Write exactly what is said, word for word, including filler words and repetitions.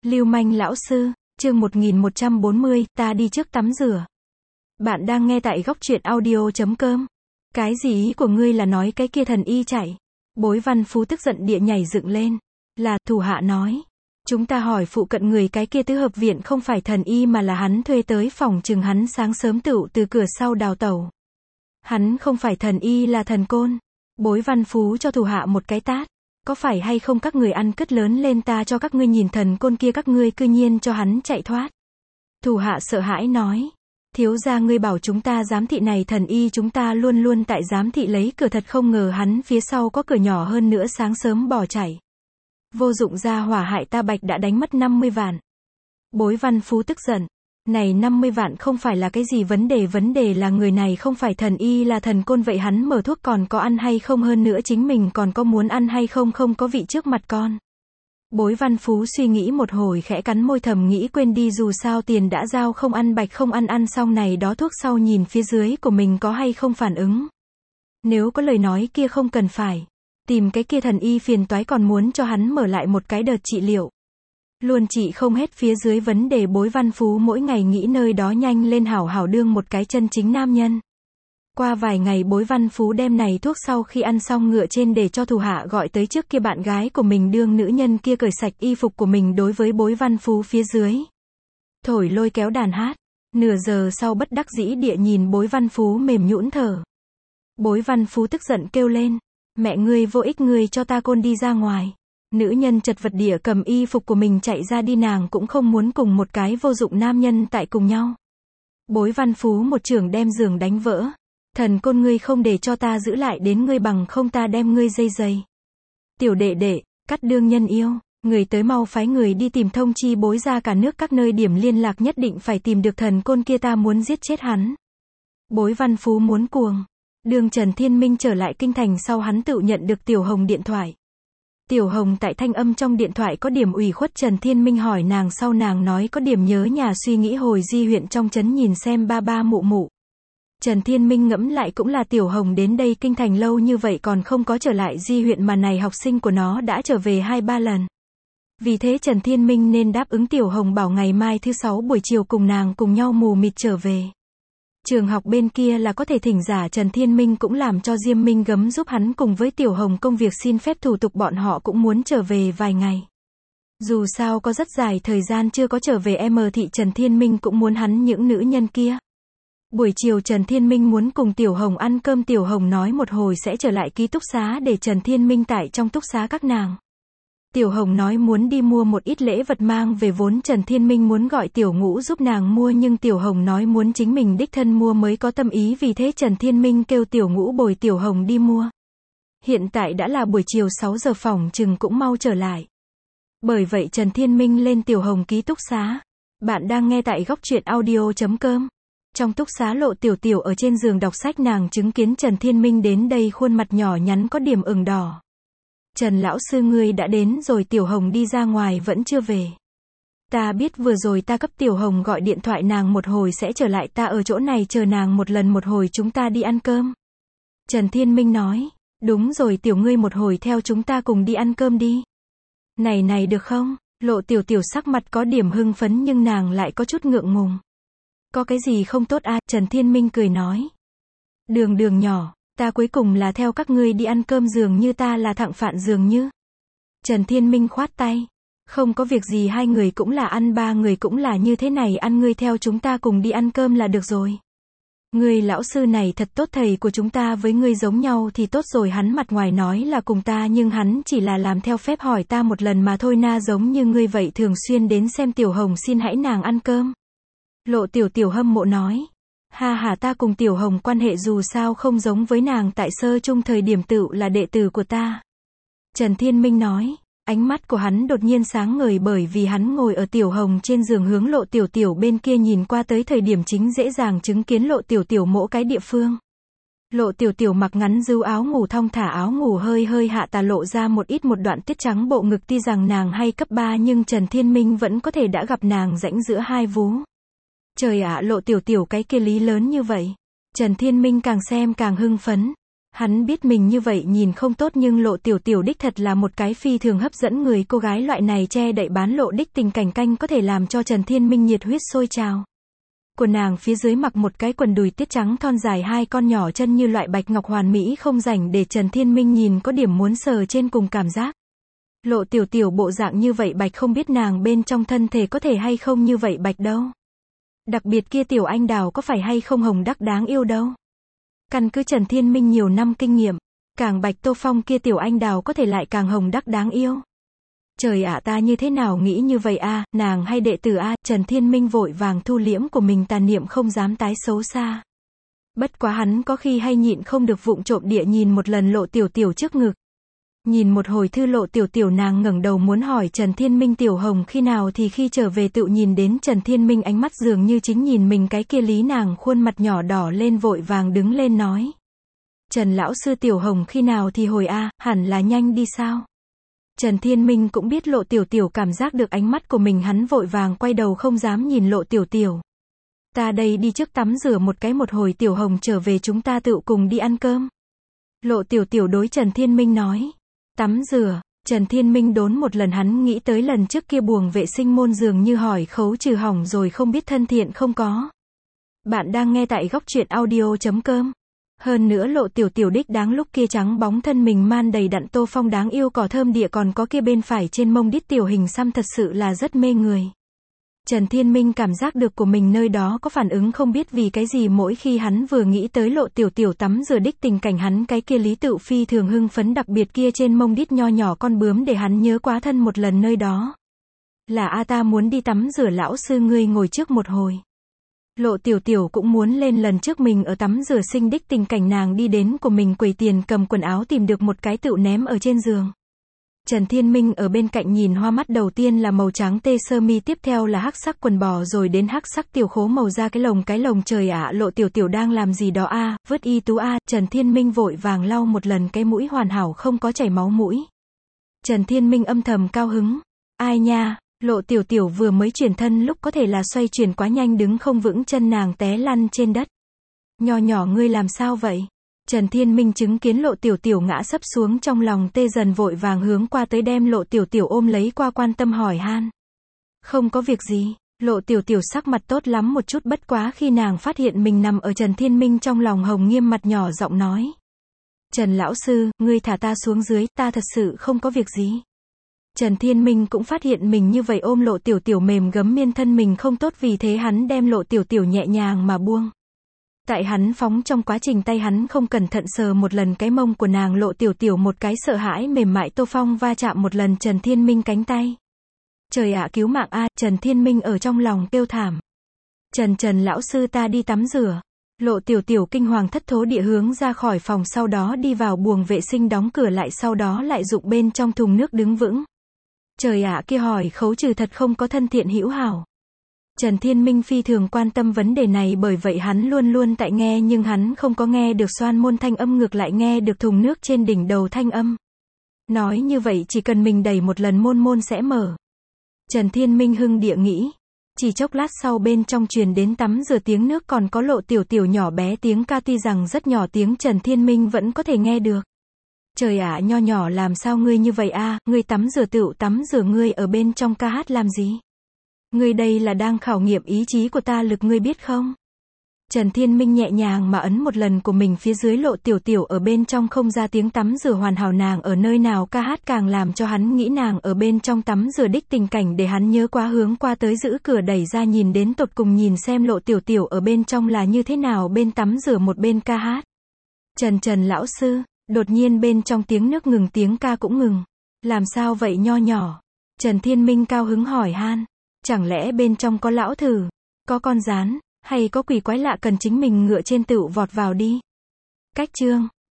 Lưu manh lão sư, chương một nghìn một trăm bốn mươi, ta đi trước tắm rửa. Bạn đang nghe tại góc truyện audio chấm com. Cái gì ý của ngươi là nói cái kia thần y chạy? Bối Văn Phú tức giận địa nhảy dựng lên. Là, thủ hạ nói. Chúng ta hỏi phụ cận người cái kia tứ hợp viện không phải thần y mà là hắn thuê tới, phòng chừng hắn sáng sớm tựu từ cửa sau đào tẩu. Hắn không phải thần y là thần côn. Bối Văn Phú cho thủ hạ một cái tát. Có phải hay không các người ăn cứt lớn lên, ta cho các ngươi nhìn thần côn kia các ngươi cư nhiên cho hắn chạy thoát. Thủ hạ sợ hãi nói. Thiếu gia ngươi bảo chúng ta giám thị này thần y, chúng ta luôn luôn tại giám thị lấy cửa, thật không ngờ hắn phía sau có cửa nhỏ, hơn nữa sáng sớm bỏ chạy. Vô dụng gia hỏa hại ta bạch đã đánh mất năm mươi vạn. Bối Văn Phú tức giận. Này năm mươi vạn không phải là cái gì vấn đề, vấn đề là người này không phải thần y là thần côn, vậy hắn mở thuốc còn có ăn hay không, hơn nữa chính mình còn có muốn ăn hay không, không có vị trước mặt con. Bối Văn Phú suy nghĩ một hồi khẽ cắn môi thầm nghĩ quên đi, dù sao tiền đã giao, không ăn bạch không ăn, ăn xong này đó thuốc sau nhìn phía dưới của mình có hay không phản ứng. Nếu có lời nói kia không cần phải tìm cái kia thần y phiền toái, còn muốn cho hắn mở lại một cái đợt trị liệu. Luôn trị không hết phía dưới vấn đề, Bối Văn Phú mỗi ngày nghĩ nơi đó nhanh lên hảo hảo đương một cái chân chính nam nhân. Qua vài ngày Bối Văn Phú đem này thuốc sau khi ăn xong ngựa trên để cho thủ hạ gọi tới trước kia bạn gái của mình, đương nữ nhân kia cởi sạch y phục của mình đối với Bối Văn Phú phía dưới thổi lôi kéo đàn hát. Nửa giờ sau bất đắc dĩ địa nhìn Bối Văn Phú mềm nhũn thở. Bối Văn Phú tức giận kêu lên. Mẹ ngươi vô ích, ngươi cho ta côn đi ra ngoài. Nữ nhân chật vật địa cầm y phục của mình chạy ra đi, nàng cũng không muốn cùng một cái vô dụng nam nhân tại cùng nhau. Bối Văn Phú một chưởng đem giường đánh vỡ. Thần côn, ngươi không để cho ta giữ lại đến ngươi, bằng không ta đem ngươi dây dây. Tiểu đệ đệ, cắt đương nhân yêu, người tới mau phái người đi tìm thông chi bối ra cả nước các nơi điểm liên lạc, nhất định phải tìm được thần côn kia, ta muốn giết chết hắn. Bối Văn Phú muốn cuồng. Đường Trần Thiên Minh trở lại kinh thành sau, hắn tự nhận được Tiểu Hồng điện thoại. Tiểu Hồng tại thanh âm trong điện thoại có điểm ủy khuất, Trần Thiên Minh hỏi nàng sau, nàng nói có điểm nhớ nhà, suy nghĩ hồi Di huyện trong trấn nhìn xem ba ba mụ mụ. Trần Thiên Minh ngẫm lại cũng là, Tiểu Hồng đến đây kinh thành lâu như vậy còn không có trở lại Di huyện, mà này học sinh của nó đã trở về hai ba lần. Vì thế Trần Thiên Minh nên đáp ứng Tiểu Hồng, bảo ngày mai thứ sáu buổi chiều cùng nàng cùng nhau mù mịt trở về. Trường học bên kia là có thể thỉnh giả, Trần Thiên Minh cũng làm cho Diêm Minh Gấm giúp hắn cùng với Tiểu Hồng công việc xin phép thủ tục, bọn họ cũng muốn trở về vài ngày. Dù sao có rất dài thời gian chưa có trở về em thị, Trần Thiên Minh cũng muốn hắn những nữ nhân kia. Buổi chiều Trần Thiên Minh muốn cùng Tiểu Hồng ăn cơm, Tiểu Hồng nói một hồi sẽ trở lại ký túc xá để Trần Thiên Minh tại trong túc xá các nàng. Tiểu Hồng nói muốn đi mua một ít lễ vật mang về, vốn Trần Thiên Minh muốn gọi Tiểu Ngũ giúp nàng mua, nhưng Tiểu Hồng nói muốn chính mình đích thân mua mới có tâm ý, vì thế Trần Thiên Minh kêu Tiểu Ngũ bồi Tiểu Hồng đi mua. Hiện tại đã là buổi chiều sáu giờ, phòng chừng cũng mau trở lại. Bởi vậy Trần Thiên Minh lên Tiểu Hồng ký túc xá. Bạn đang nghe tại góc truyện audio chấm com. Trong túc xá, Lộ Tiểu Tiểu ở trên giường đọc sách, nàng chứng kiến Trần Thiên Minh đến đây, khuôn mặt nhỏ nhắn có điểm ửng đỏ. Trần lão sư, ngươi đã đến rồi, Tiểu Hồng đi ra ngoài vẫn chưa về. Ta biết, vừa rồi ta cấp Tiểu Hồng gọi điện thoại, nàng một hồi sẽ trở lại, ta ở chỗ này chờ nàng một lần, một hồi chúng ta đi ăn cơm. Trần Thiên Minh nói. Đúng rồi Tiểu, ngươi một hồi theo chúng ta cùng đi ăn cơm đi. Này này được không? Lộ Tiểu Tiểu sắc mặt có điểm hưng phấn nhưng nàng lại có chút ngượng ngùng. Có cái gì không tốt à? Trần Thiên Minh cười nói. Đường đường nhỏ, ta cuối cùng là theo các ngươi đi ăn cơm, dường như ta là thặng phạn dường như. Trần Thiên Minh khoát tay. Không có việc gì, hai người cũng là ăn, ba người cũng là như thế này ăn, ngươi theo chúng ta cùng đi ăn cơm là được rồi. Ngươi lão sư này thật tốt, thầy của chúng ta với ngươi giống nhau thì tốt rồi, hắn mặt ngoài nói là cùng ta nhưng hắn chỉ là làm theo phép hỏi ta một lần mà thôi na, giống như ngươi vậy thường xuyên đến xem Tiểu Hồng, xin hãy nàng ăn cơm. Lộ Tiểu Tiểu hâm mộ nói. Ha ha, ta cùng Tiểu Hồng quan hệ dù sao không giống với nàng tại sơ chung thời điểm tựu là đệ tử của ta. Trần Thiên Minh nói. Ánh mắt của hắn đột nhiên sáng ngời, bởi vì hắn ngồi ở Tiểu Hồng trên giường hướng Lộ Tiểu Tiểu bên kia nhìn qua tới, thời điểm chính dễ dàng chứng kiến Lộ Tiểu Tiểu mỗi cái địa phương. Lộ Tiểu Tiểu mặc ngắn dưu áo ngủ, thong thả áo ngủ hơi hơi hạ tà, lộ ra một ít một đoạn tiết trắng bộ ngực, tuy rằng nàng hay cấp ba nhưng Trần Thiên Minh vẫn có thể đã gặp nàng rãnh giữa hai vú. Trời ạ, Lộ Tiểu Tiểu cái kia lý lớn như vậy. Trần Thiên Minh càng xem càng hưng phấn. Hắn biết mình như vậy nhìn không tốt nhưng Lộ Tiểu Tiểu đích thật là một cái phi thường hấp dẫn người cô gái loại này che đậy bán lộ đích tình cảnh canh có thể làm cho Trần Thiên Minh nhiệt huyết sôi trào. Của nàng phía dưới mặc một cái quần đùi tiết trắng thon dài hai con nhỏ chân như loại bạch ngọc hoàn mỹ không rảnh để Trần Thiên Minh nhìn có điểm muốn sờ trên cùng cảm giác. Lộ Tiểu Tiểu bộ dạng như vậy bạch không biết nàng bên trong thân thể có thể hay không như vậy bạch đâu. Đặc biệt kia tiểu anh đào có phải hay không hồng đắc đáng yêu đâu. Căn cứ Trần Thiên Minh nhiều năm kinh nghiệm, càng bạch Tô Phong kia tiểu anh đào có thể lại càng hồng đắc đáng yêu. Trời ạ, ta như thế nào nghĩ như vậy a, nàng hay đệ tử a, Trần Thiên Minh vội vàng thu liễm của mình tà niệm không dám tái xấu xa. Bất quá hắn có khi hay nhịn không được vụng trộm địa nhìn một lần Lộ Tiểu Tiểu trước ngực. Nhìn một hồi thư Lộ Tiểu Tiểu nàng ngẩng đầu muốn hỏi Trần Thiên Minh tiểu hồng khi nào thì khi trở về tự nhìn đến Trần Thiên Minh ánh mắt dường như chính nhìn mình cái kia lý nàng khuôn mặt nhỏ đỏ lên vội vàng đứng lên nói. Trần lão sư tiểu hồng khi nào thì hồi a, hẳn là nhanh đi sao. Trần Thiên Minh cũng biết Lộ Tiểu Tiểu cảm giác được ánh mắt của mình hắn vội vàng quay đầu không dám nhìn Lộ Tiểu Tiểu. Ta đây đi trước tắm rửa một cái một hồi tiểu hồng trở về chúng ta tự cùng đi ăn cơm. Lộ Tiểu Tiểu đối Trần Thiên Minh nói. Tắm rửa, Trần Thiên Minh đốn một lần hắn nghĩ tới lần trước kia buồng vệ sinh môn dường như hỏi khấu trừ hỏng rồi không biết thân thiện không có. Bạn đang nghe tại góc truyện audio chấm com. Hơn nữa Lộ Tiểu Tiểu đích đáng lúc kia trắng bóng thân mình man đầy đặn Tô Phong đáng yêu cỏ thơm địa còn có kia bên phải trên mông đít tiểu hình xăm thật sự là rất mê người. Trần Thiên Minh cảm giác được của mình nơi đó có phản ứng không biết vì cái gì mỗi khi hắn vừa nghĩ tới Lộ Tiểu Tiểu tắm rửa đích tình cảnh hắn cái kia lý tự phi thường hưng phấn đặc biệt kia trên mông đít nho nhỏ con bướm để hắn nhớ quá thân một lần nơi đó. Là a ta muốn đi tắm rửa lão sư ngươi ngồi trước một hồi. Lộ Tiểu Tiểu cũng muốn lên lần trước mình ở tắm rửa sinh đích tình cảnh nàng đi đến của mình quầy tiền cầm quần áo tìm được một cái tựu ném ở trên giường. Trần Thiên Minh ở bên cạnh nhìn hoa mắt đầu tiên là màu trắng tê sơ mi tiếp theo là hắc sắc quần bò rồi đến hắc sắc tiểu khố màu da cái lồng cái lồng trời ạ Lộ Tiểu Tiểu đang làm gì đó a à, vứt y tú a à. Trần Thiên Minh vội vàng lau một lần cái mũi hoàn hảo không có chảy máu mũi. Trần Thiên Minh âm thầm cao hứng. Ai nha, Lộ Tiểu Tiểu vừa mới chuyển thân lúc có thể là xoay chuyển quá nhanh đứng không vững chân nàng té lăn trên đất. Nho nhỏ ngươi làm sao vậy? Trần Thiên Minh chứng kiến Lộ Tiểu Tiểu ngã sấp xuống trong lòng tê dần vội vàng hướng qua tới đem Lộ Tiểu Tiểu ôm lấy qua quan tâm hỏi han. Không có việc gì, Lộ Tiểu Tiểu sắc mặt tốt lắm một chút bất quá khi nàng phát hiện mình nằm ở Trần Thiên Minh trong lòng hồng nghiêm mặt nhỏ giọng nói. Trần lão sư, ngươi thả ta xuống dưới, ta thật sự không có việc gì. Trần Thiên Minh cũng phát hiện mình như vậy ôm Lộ Tiểu Tiểu mềm gấm miên thân mình không tốt vì thế hắn đem Lộ Tiểu Tiểu nhẹ nhàng mà buông. Tại hắn phóng trong quá trình tay hắn không cẩn thận sờ một lần cái mông của nàng Lộ Tiểu Tiểu một cái sợ hãi mềm mại Tô Phong va chạm một lần Trần Thiên Minh cánh tay. Trời ạ cứu mạng a, Trần Thiên Minh ở trong lòng kêu thảm. Trần Trần lão sư ta đi tắm rửa. Lộ Tiểu Tiểu kinh hoàng thất thố địa hướng ra khỏi phòng sau đó đi vào buồng vệ sinh đóng cửa lại sau đó lại dụng bên trong thùng nước đứng vững. Trời ạ kia hỏi khấu trừ thật không có thân thiện hữu hảo. Trần Thiên Minh phi thường quan tâm vấn đề này bởi vậy hắn luôn luôn tại nghe nhưng hắn không có nghe được xoan môn thanh âm ngược lại nghe được thùng nước trên đỉnh đầu thanh âm. Nói như vậy chỉ cần mình đẩy một lần môn môn sẽ mở. Trần Thiên Minh hưng địa nghĩ. Chỉ chốc lát sau bên trong truyền đến tắm rửa tiếng nước còn có Lộ Tiểu Tiểu nhỏ bé tiếng ca tuy rằng rất nhỏ tiếng Trần Thiên Minh vẫn có thể nghe được. Trời ạ nho nhỏ làm sao ngươi như vậy a, ngươi tắm rửa tựu tắm rửa ngươi ở bên trong ca hát làm gì? Ngươi đây là đang khảo nghiệm ý chí của ta lực ngươi biết không? Trần Thiên Minh nhẹ nhàng mà ấn một lần của mình phía dưới Lộ Tiểu Tiểu ở bên trong không ra tiếng tắm rửa hoàn hảo nàng ở nơi nào ca hát càng làm cho hắn nghĩ nàng ở bên trong tắm rửa đích tình cảnh để hắn nhớ quá hướng qua tới giữ cửa đẩy ra nhìn đến tột cùng nhìn xem Lộ Tiểu Tiểu ở bên trong là như thế nào bên tắm rửa một bên ca hát. Trần Trần lão sư, đột nhiên bên trong tiếng nước ngừng tiếng ca cũng ngừng. Làm sao vậy nho nhỏ? Trần Thiên Minh cao hứng hỏi han. Chẳng lẽ bên trong có lão thử, có con rán, hay có quỷ quái lạ cần chính mình ngựa trên tựu vọt vào đi. Cách chương